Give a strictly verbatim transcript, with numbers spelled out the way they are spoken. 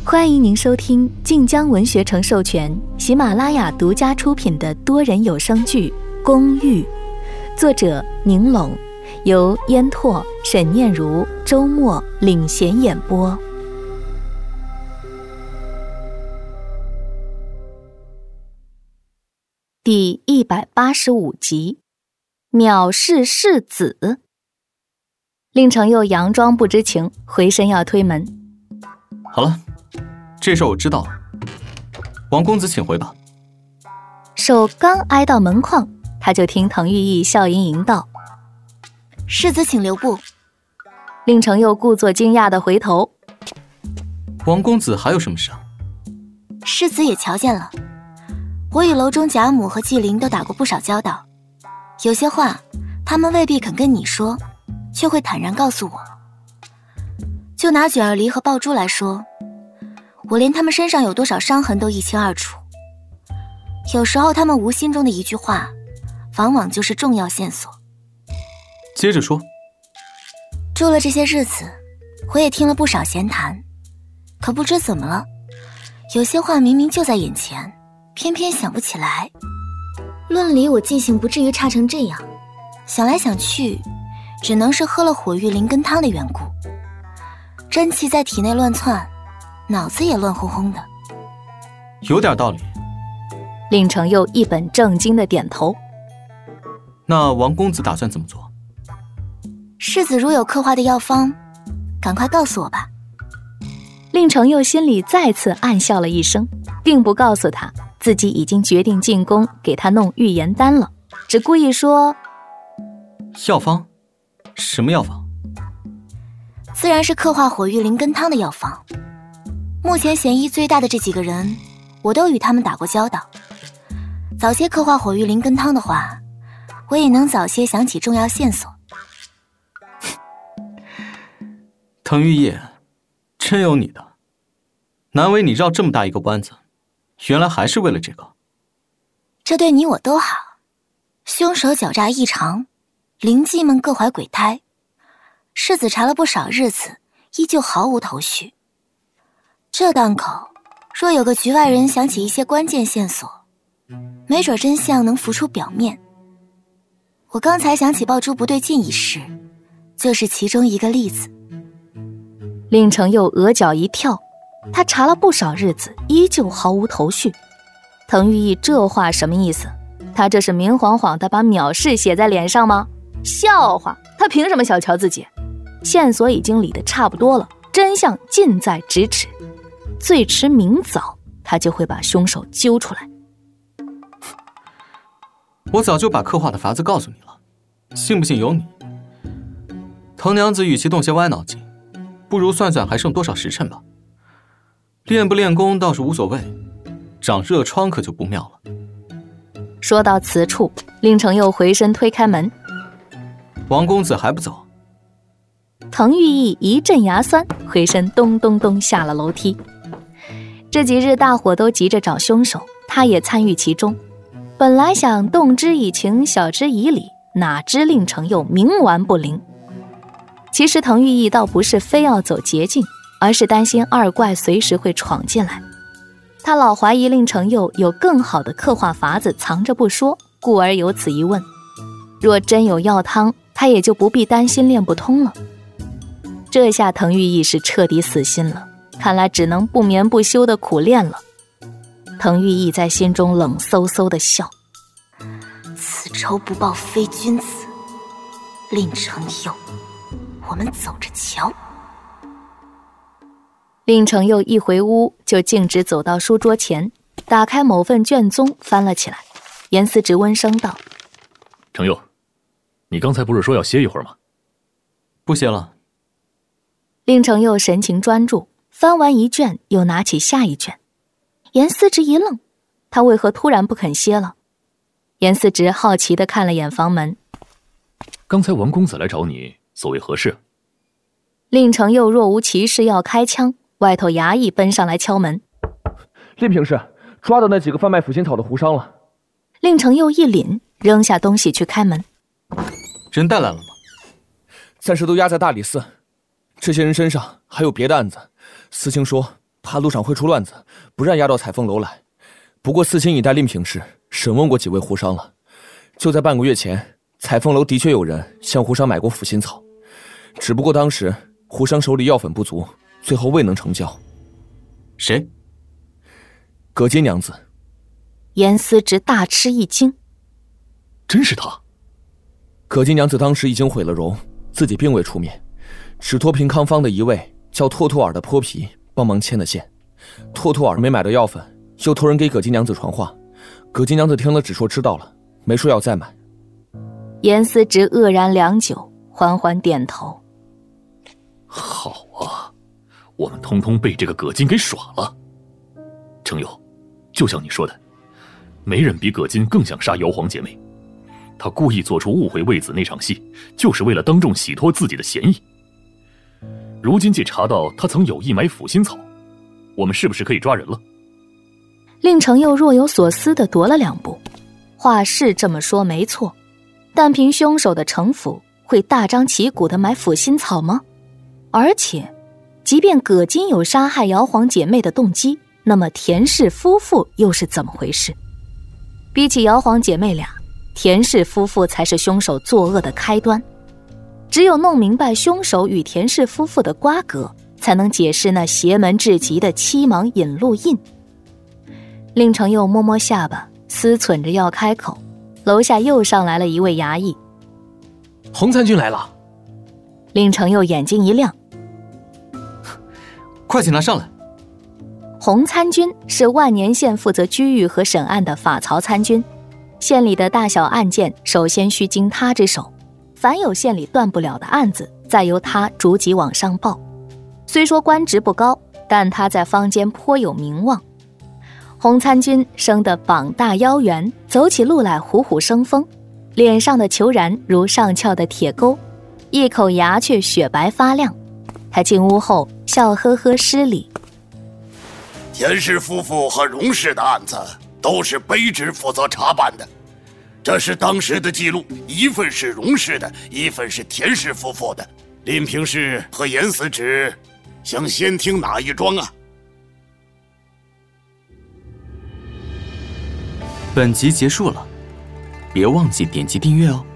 欢迎您收听晋江文学城授权、喜马拉雅独家出品的多人有声剧《公寓》，作者宁拢，由烟拓、沈念如、周末领衔演播。第一百八十五集，藐视世子。令程又佯装不知情，回身要推门。 好了，这事我知道了，王公子请回吧。 手刚挨到门框，他就听滕玉意笑盈盈道： 世子请留步。 令程又故作惊讶地回头： 王公子还有什么事啊？ 世子也瞧见了，我与楼中贾母和纪灵都打过不少交道，有些话他们未必肯跟你说，却会坦然告诉我。就拿卷儿离和爆珠来说，我连他们身上有多少伤痕都一清二楚。有时候他们无心中的一句话，往往就是重要线索。 接着说。 住了这些日子，我也听了不少闲谈，可不知怎么了，有些话明明就在眼前，偏偏想不起来。论理我记性不至于差成这样，想来想去，只能是喝了火玉灵根汤的缘故。真气在体内乱窜，脑子也乱哄哄的。 有点道理。 令程又一本正经地点头。 那王公子打算怎么做？ 世子如有刻画的药方，赶快告诉我吧。 令程又心里再次暗笑了一声，并不告诉他自己已经决定进宫给他弄预言丹了，只故意说： 药方？什么药方？ 自然是刻画火玉灵根汤的药方。目前嫌疑最大的这几个人，我都与他们打过交道。早些刻画火玉灵根汤的话，我也能早些想起重要线索。 滕玉叶，真有你的，难为你绕这么大一个弯子，原来还是为了这个。 这对你我都好。凶手狡诈异常，灵妓们各怀鬼胎，世子查了不少日子，依旧毫无头绪。这档口，若有个局外人想起一些关键线索，没准真相能浮出表面。我刚才想起爆珠不对劲一事，就是其中一个例子。 令程又额角一跳，他查了不少日子，依旧毫无头绪。滕玉意这话什么意思？他这是明晃晃的把藐视写在脸上吗？笑话，他凭什么小瞧自己？线索已经理得差不多了，真相近在咫尺，最迟明早他就会把凶手揪出来。 我早就把刻画的法子告诉你了，信不信由你。滕娘子与其动些歪脑筋，不如算算还剩多少时辰吧。练不练功倒是无所谓，长热疮可就不妙了。 说到此处，令程又回身推开门。 王公子还不走？ 滕玉意一阵牙酸，回身咚咚咚下了楼梯。这几日大伙都急着找凶手，他也参与其中。本来想动之以情，晓之以理，哪知令程又冥顽不灵。其实滕玉意倒不是非要走捷径，而是担心二怪随时会闯进来。他老怀疑令程又有更好的刻画法子藏着不说，故而有此一问。若真有药汤，他也就不必担心练不通了。这下滕玉意是彻底死心了，看来只能不眠不休的苦练了。滕玉意在心中冷飕飕的笑： 此仇不报非君子，令程又，我们走着瞧。 令程又一回屋，就径直走到书桌前，打开某份卷宗翻了起来。严思直温声道： 程又，你刚才不是说要歇一会儿吗？ 不歇了。 令程又神情专注，翻完一卷又拿起下一卷。严思直一愣，他为何突然不肯歇了？严思直好奇地看了眼房门。 刚才王公子来找你，所谓何事？ 令程又若无其事要开枪，外头衙役奔上来敲门。 令平氏，抓到那几个贩卖抚心草的胡商了。 令程又一凛，扔下东西去开门。 人带来了吗？ 暂时都押在大理寺，这些人身上还有别的案子，司卿说怕路上会出乱子，不让押到彩凤楼来。不过四清已带令品氏审问过几位胡商了，就在半个月前，彩凤楼的确有人向胡商买过抚心草，只不过当时胡商手里药粉不足，最后未能成交。 谁？ 葛金娘子。 严思直大吃一惊， 真是他？ 葛金娘子当时已经毁了容，自己并未出面，只托平康坊的一位叫拓拓尔的泼皮帮忙牵的线。拓拓尔没买到药粉，又托人给葛金娘子传话，葛金娘子听了只说知道了，没说要再买。 严思直愕然良久，缓缓点头。 好啊，我们通通被这个葛金给耍了。程友，就像你说的，没人比葛金更想杀姚皇姐妹。他故意做出误会卫子那场戏，就是为了当众洗脱自己的嫌疑。如今既查到他曾有意买抚心草，我们是不是可以抓人了？ 令程又若有所思地踱了两步。话是这么说没错，但凭凶手的城府，会大张旗鼓地买抚心草吗？而且即便葛金有杀害姚皇姐妹的动机，那么田氏夫妇又是怎么回事？比起姚皇姐妹俩，田氏夫妇才是凶手作恶的开端。只有弄明白凶手与田氏夫妇的瓜葛，才能解释那邪门至极的七芒引路印。令程又摸摸下巴，思忖着要开口，楼下又上来了一位衙役。 洪参军来了。 令程又眼睛一亮， 快请他上来。 洪参军是万年县负责拘狱和审案的法曹参军，县里的大小案件首先需经他之手，凡有县里断不了的案子，再由他逐级往上报。虽说官职不高，但他在坊间颇有名望。洪参军生得膀大腰圆，走起路来虎虎生风，脸上的虬髯如上翘的铁钩，一口牙却雪白发亮。他进屋后笑呵呵施礼。 田氏夫妇和荣氏的案子都是卑职负责查办的，这是当时的记录，一份是荣氏的，一份是田氏夫妇的。林平氏和严思直想先听哪一桩啊？ 本集结束了，别忘记点击订阅哦。